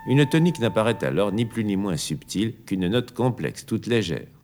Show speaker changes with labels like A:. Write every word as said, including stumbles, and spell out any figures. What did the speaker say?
A: Une tonique n'apparaît alors ni plus ni moins subtile qu'une note complexe, toute légère.